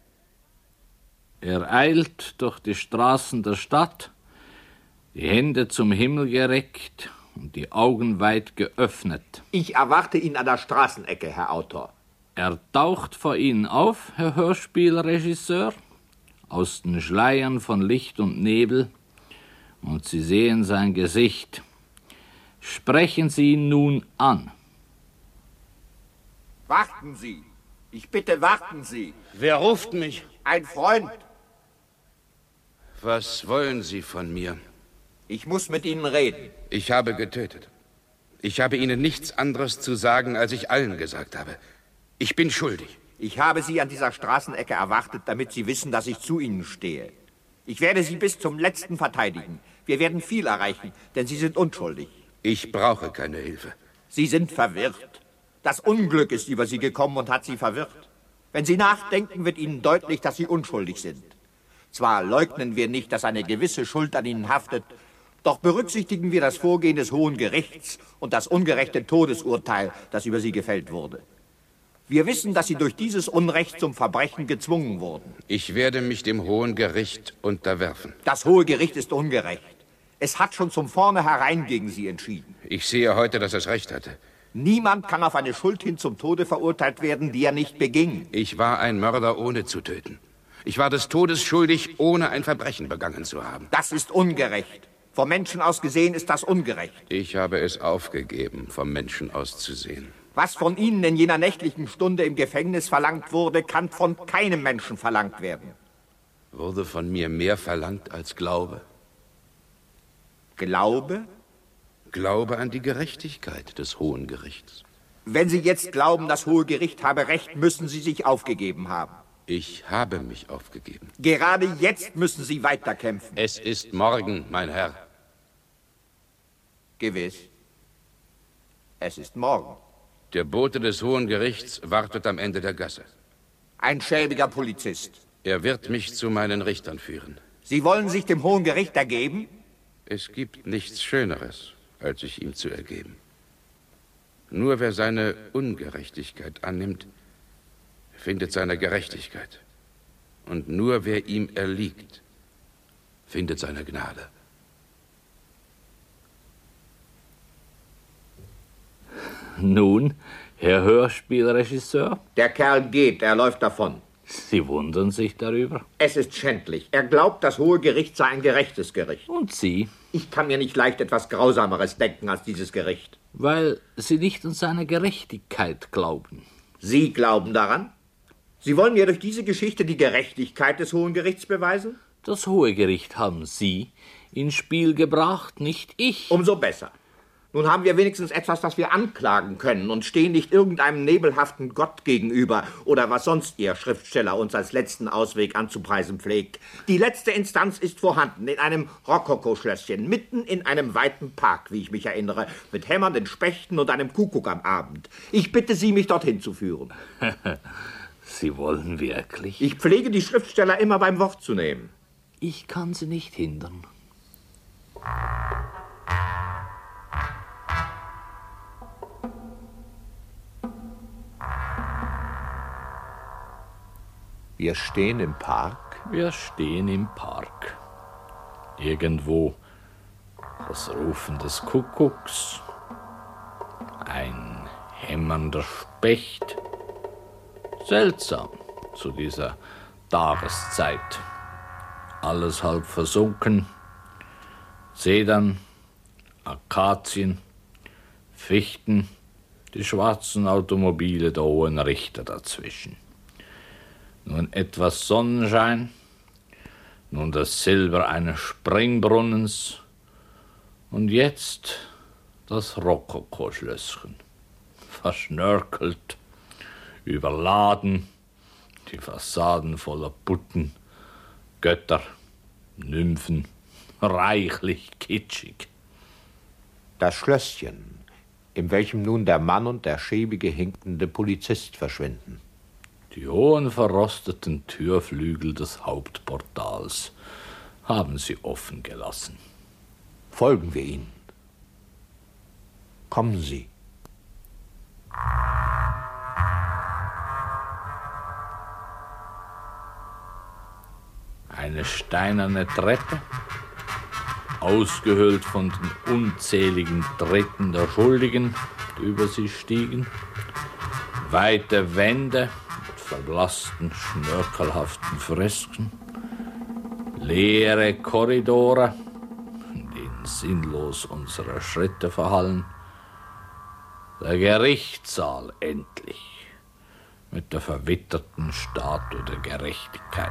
Er eilt durch die Straßen der Stadt, die Hände zum Himmel gereckt und die Augen weit geöffnet. Ich erwarte ihn an der Straßenecke, Herr Autor. Er taucht vor Ihnen auf, Herr Hörspielregisseur, aus den Schleiern von Licht und Nebel, und Sie sehen sein Gesicht. Sprechen Sie ihn nun an. Warten Sie. Ich bitte, warten Sie. Wer ruft mich? Ein Freund. Was wollen Sie von mir? Ich muss mit Ihnen reden. Ich habe getötet. Ich habe Ihnen nichts anderes zu sagen, als ich allen gesagt habe. Ich bin schuldig. Ich habe Sie an dieser Straßenecke erwartet, damit Sie wissen, dass ich zu Ihnen stehe. Ich werde Sie bis zum Letzten verteidigen. Wir werden viel erreichen, denn Sie sind unschuldig. Ich brauche keine Hilfe. Sie sind verwirrt. Das Unglück ist über Sie gekommen und hat Sie verwirrt. Wenn Sie nachdenken, wird Ihnen deutlich, dass Sie unschuldig sind. Zwar leugnen wir nicht, dass eine gewisse Schuld an Ihnen haftet, doch berücksichtigen wir das Vorgehen des Hohen Gerichts und das ungerechte Todesurteil, das über Sie gefällt wurde. Wir wissen, dass Sie durch dieses Unrecht zum Verbrechen gezwungen wurden. Ich werde mich dem Hohen Gericht unterwerfen. Das Hohe Gericht ist ungerecht. Es hat schon zum Vornherein gegen Sie entschieden. Ich sehe heute, dass es recht hatte. Niemand kann auf eine Schuld hin zum Tode verurteilt werden, die er nicht beging. Ich war ein Mörder, ohne zu töten. Ich war des Todes schuldig, ohne ein Verbrechen begangen zu haben. Das ist ungerecht. Vom Menschen aus gesehen ist das ungerecht. Ich habe es aufgegeben, vom Menschen aus zu sehen. Was von Ihnen in jener nächtlichen Stunde im Gefängnis verlangt wurde, kann von keinem Menschen verlangt werden. Wurde von mir mehr verlangt als Glaube? Glaube? Glaube an die Gerechtigkeit des Hohen Gerichts. Wenn Sie jetzt glauben, das Hohe Gericht habe Recht, müssen Sie sich aufgegeben haben. Ich habe mich aufgegeben. Gerade jetzt müssen Sie weiterkämpfen. Es ist morgen, mein Herr. Gewiss. Es ist morgen. Der Bote des Hohen Gerichts wartet am Ende der Gasse. Ein schäbiger Polizist. Er wird mich zu meinen Richtern führen. Sie wollen sich dem Hohen Gericht ergeben? Es gibt nichts Schöneres, als sich ihm zu ergeben. Nur wer seine Ungerechtigkeit annimmt, findet seine Gerechtigkeit. Und nur wer ihm erliegt, findet seine Gnade. Nun, Herr Hörspielregisseur? Der Kerl geht, er läuft davon. Sie wundern sich darüber? Es ist schändlich. Er glaubt, das Hohe Gericht sei ein gerechtes Gericht. Und Sie? Ich kann mir nicht leicht etwas Grausameres denken als dieses Gericht. Weil Sie nicht an seine Gerechtigkeit glauben. Sie glauben daran? Sie wollen mir durch diese Geschichte die Gerechtigkeit des Hohen Gerichts beweisen? Das Hohe Gericht haben Sie ins Spiel gebracht, nicht ich. Umso besser. Nun haben wir wenigstens etwas, das wir anklagen können und stehen nicht irgendeinem nebelhaften Gott gegenüber oder was sonst Ihr Schriftsteller uns als letzten Ausweg anzupreisen pflegt. Die letzte Instanz ist vorhanden in einem Rokoko-Schlösschen, mitten in einem weiten Park, wie ich mich erinnere, mit hämmernden Spechten und einem Kuckuck am Abend. Ich bitte Sie, mich dorthin zu führen. Sie wollen wirklich? Ich pflege die Schriftsteller immer beim Wort zu nehmen. Ich kann Sie nicht hindern. Wir stehen im Park? Wir stehen im Park. Irgendwo das Rufen des Kuckucks, ein hämmernder Specht. Seltsam zu dieser Tageszeit. Alles halb versunken. Zedern, Akazien, Fichten, die schwarzen Automobile der Hohen Richter dazwischen. Nun etwas Sonnenschein, nun das Silber eines Springbrunnens und jetzt das Rokoko-Schlösschen. Verschnörkelt, überladen, die Fassaden voller Putten, Götter, Nymphen, reichlich kitschig. Das Schlösschen, in welchem nun der Mann und der schäbige, hinkende Polizist verschwinden. Die hohen verrosteten Türflügel des Hauptportals haben sie offen gelassen. Folgen wir ihnen. Kommen Sie. Eine steinerne Treppe, ausgehöhlt von den unzähligen Tritten der Schuldigen, die über sie stiegen, weite Wände mit verblassten, schnörkelhaften Fresken, leere Korridore, in denen sinnlos unsere Schritte verhallen, der Gerichtssaal endlich mit der verwitterten Statue der Gerechtigkeit.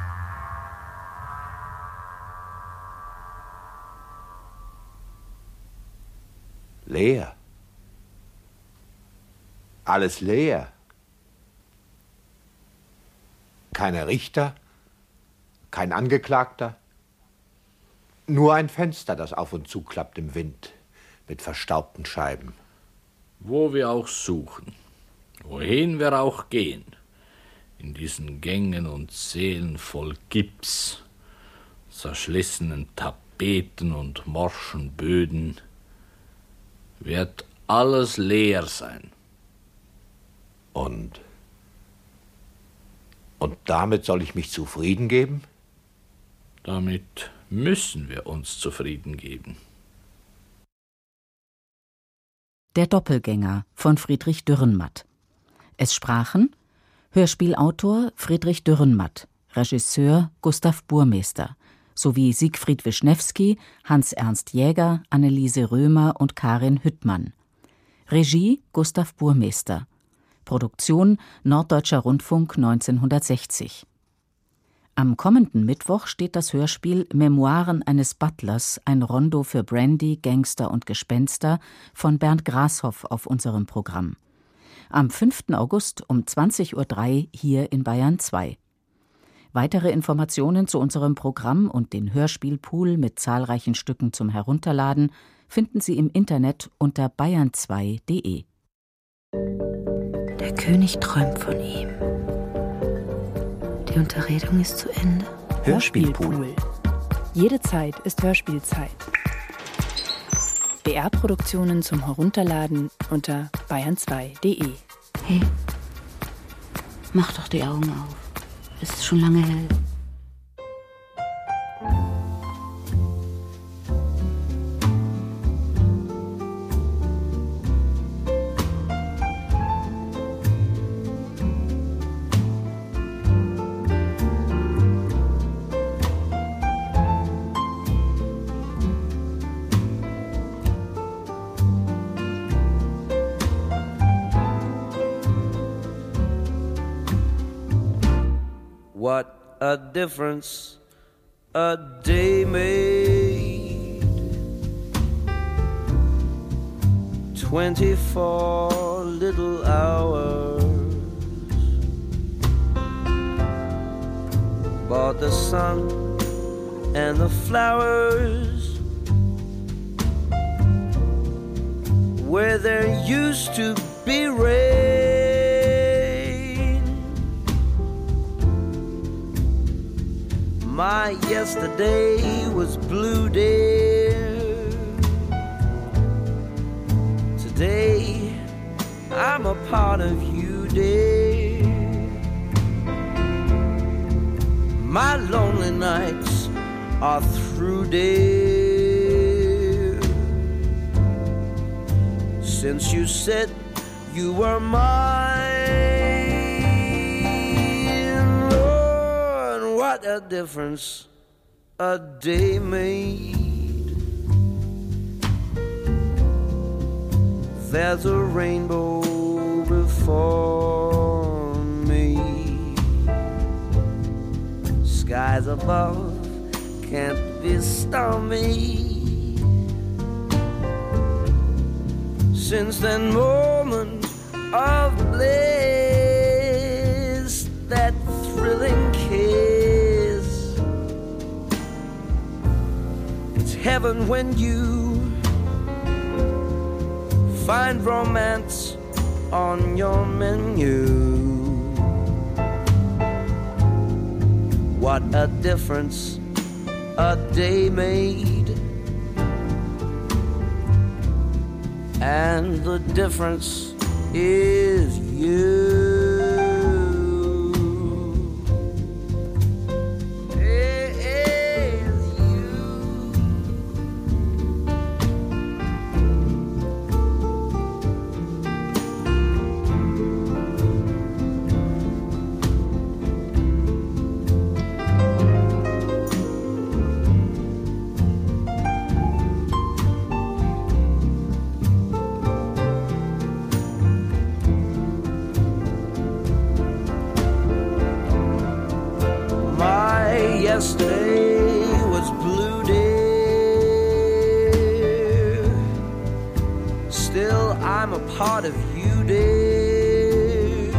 Leer. Alles leer. Keine Richter, kein Angeklagter, nur ein Fenster, das auf und zu klappt im Wind, mit verstaubten Scheiben. Wo wir auch suchen, wohin wir auch gehen, in diesen Gängen und Sälen voll Gips, zerschlissenen Tapeten und morschen Böden, wird alles leer sein. Und? Und damit soll ich mich zufrieden geben? Damit müssen wir uns zufrieden geben. Der Doppelgänger von Friedrich Dürrenmatt. Es sprachen Hörspielautor Friedrich Dürrenmatt, Regisseur Gustav Burmester, sowie Siegfried Wischnewski, Hans-Ernst Jäger, Anneliese Römer und Karin Hüttmann. Regie Gustav Burmester. Produktion Norddeutscher Rundfunk neunzehnhundertsechzig. Am kommenden Mittwoch steht das Hörspiel Memoiren eines Butlers, ein Rondo für Brandy, Gangster und Gespenster von Bernd Grashoff auf unserem Programm. Am fünften August um zwanzig Uhr drei hier in Bayern zwei. Weitere Informationen zu unserem Programm und den Hörspielpool mit zahlreichen Stücken zum Herunterladen finden Sie im Internet unter bayern zwei punkt de. Der König träumt von ihm. Die Unterredung ist zu Ende. Hörspielpool. Jede Zeit ist Hörspielzeit. B R-Produktionen zum Herunterladen unter bayern zwei punkt de. Hey, mach doch die Augen auf. Es ist schon lange hell. What a difference a day made. Twenty-four little hours bought the sun and the flowers where there used to be rain. My yesterday was blue, dear. Today I'm a part of you, dear. My lonely nights are through, dear. Since you said you were mine. What a difference a day made. There's a rainbow before me. Skies above can't be stormy. Since that moment of bliss, that thrilling kiss, heaven when you find romance on your menu. What a difference a day made. And the difference is you. Yesterday was blue, dear. Still, I'm a part of you, dear.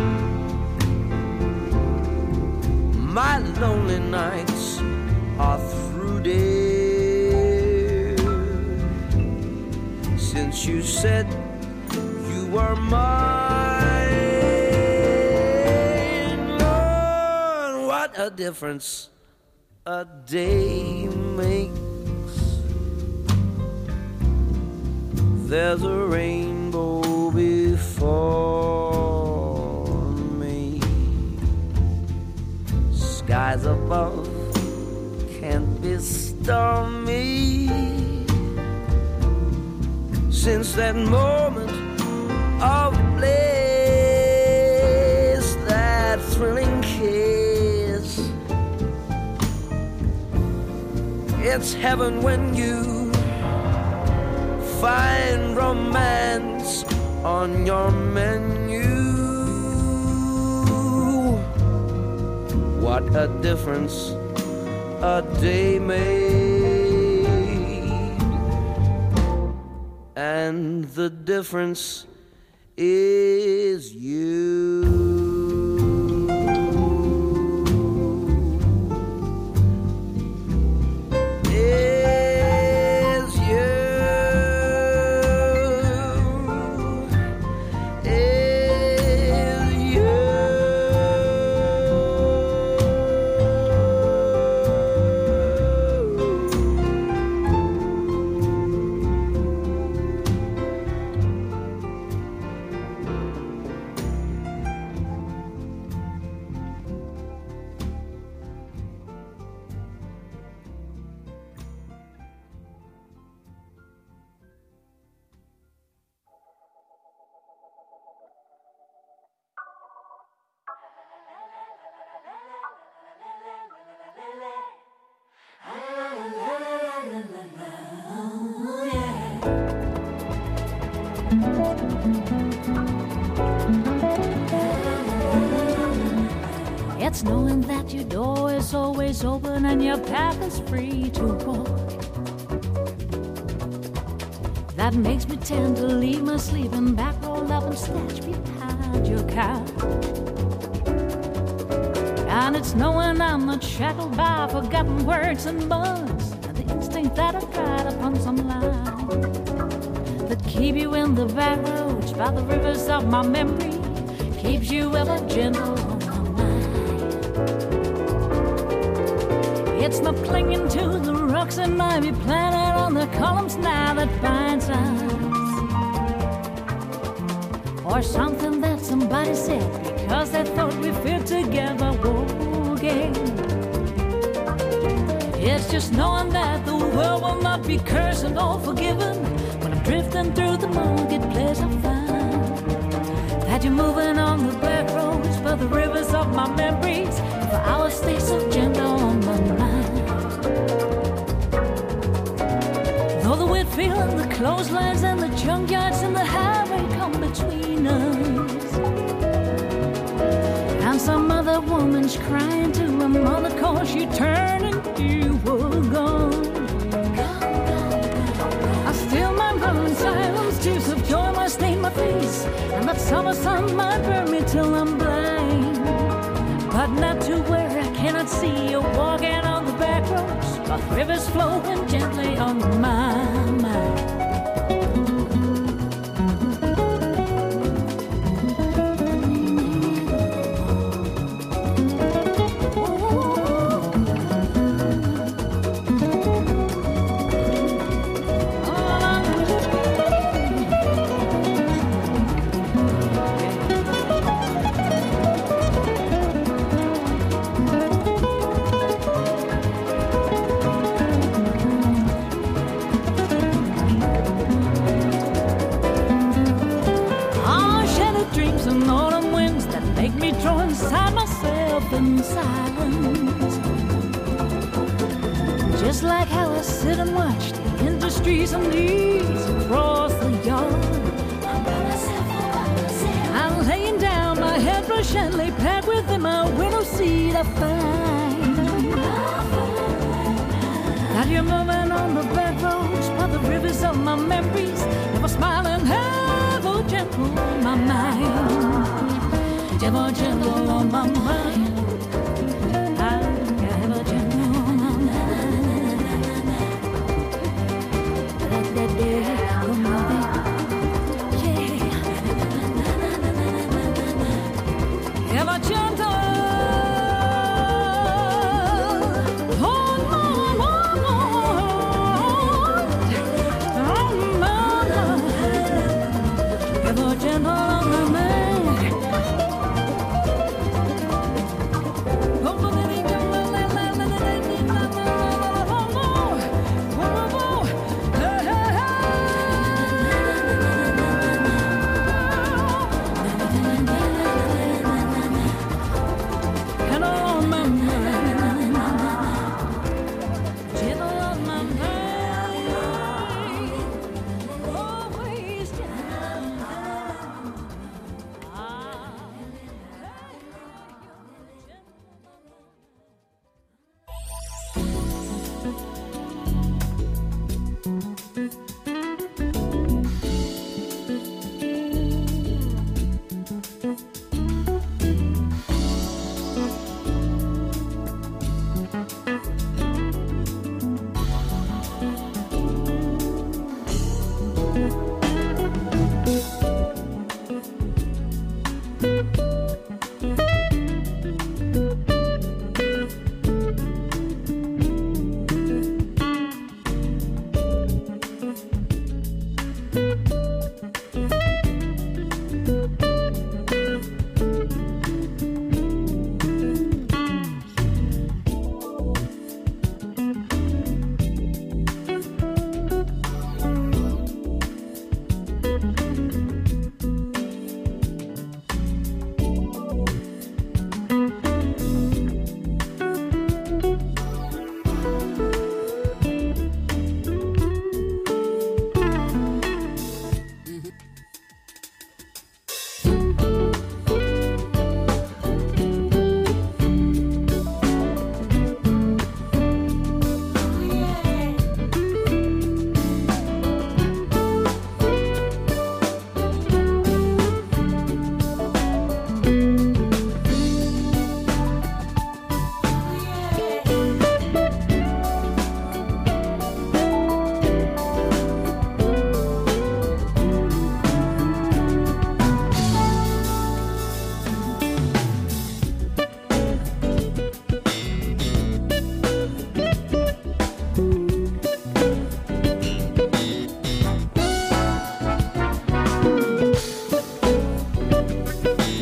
My lonely nights are through, dear. Since you said you were mine, Lord, what a difference a day makes. There's a rainbow before me. Skies above can't be stormy. Since that moment of bliss, that thrilling kiss, it's heaven when you find romance on your menu. What a difference a day made. And the difference is you. It's knowing that your door is always open and your path is free to walk. That makes me tend to leave my sleeping bag rolled up and stashed behind your couch. And it's knowing I'm not shackled by forgotten words and bugs, and the instinct that I've tried upon some line that keep you in the back roads by the rivers of my memory, keeps you ever gentle on my mind. It's not clinging to the rocks and ivy planted on the columns now that binds us, or something that somebody said because they thought we fit together walking. It's just knowing that the world will not be cursed and all forgiven when I'm drifting through the marketplace. I find that you're moving on the back roads by the rivers of my memories, and for hours stay so gentle on my mind. Though the wet field and the clotheslines and the junkyards and the highway come between us, and some other woman's crying to her mother cause she turned and you were gone. I still might run in silence, tears of joy might stain my face, and that summer sun might burn me till I'm blind, but not to where I cannot see you walking on the back roads, but rivers flowing gently on my mind. In silence, just like how I sit and watch the industries and needs across the yard. I'm by myself, all by myself. I'm laying down my hairbrush and lay packed within my window seat. I find that you're moving on the back roads by the rivers of my memories, ever smiling, ever gentle on my mind, ever gentle on my mind.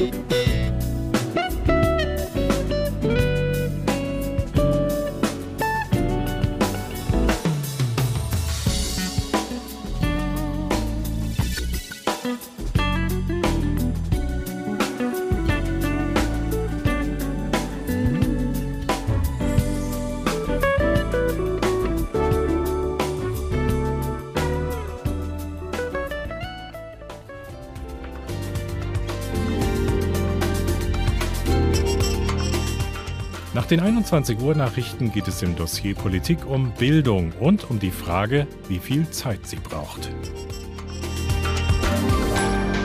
Nach den einundzwanzig Uhr Nachrichten geht es im Dossier Politik um Bildung und um die Frage, wie viel Zeit sie braucht.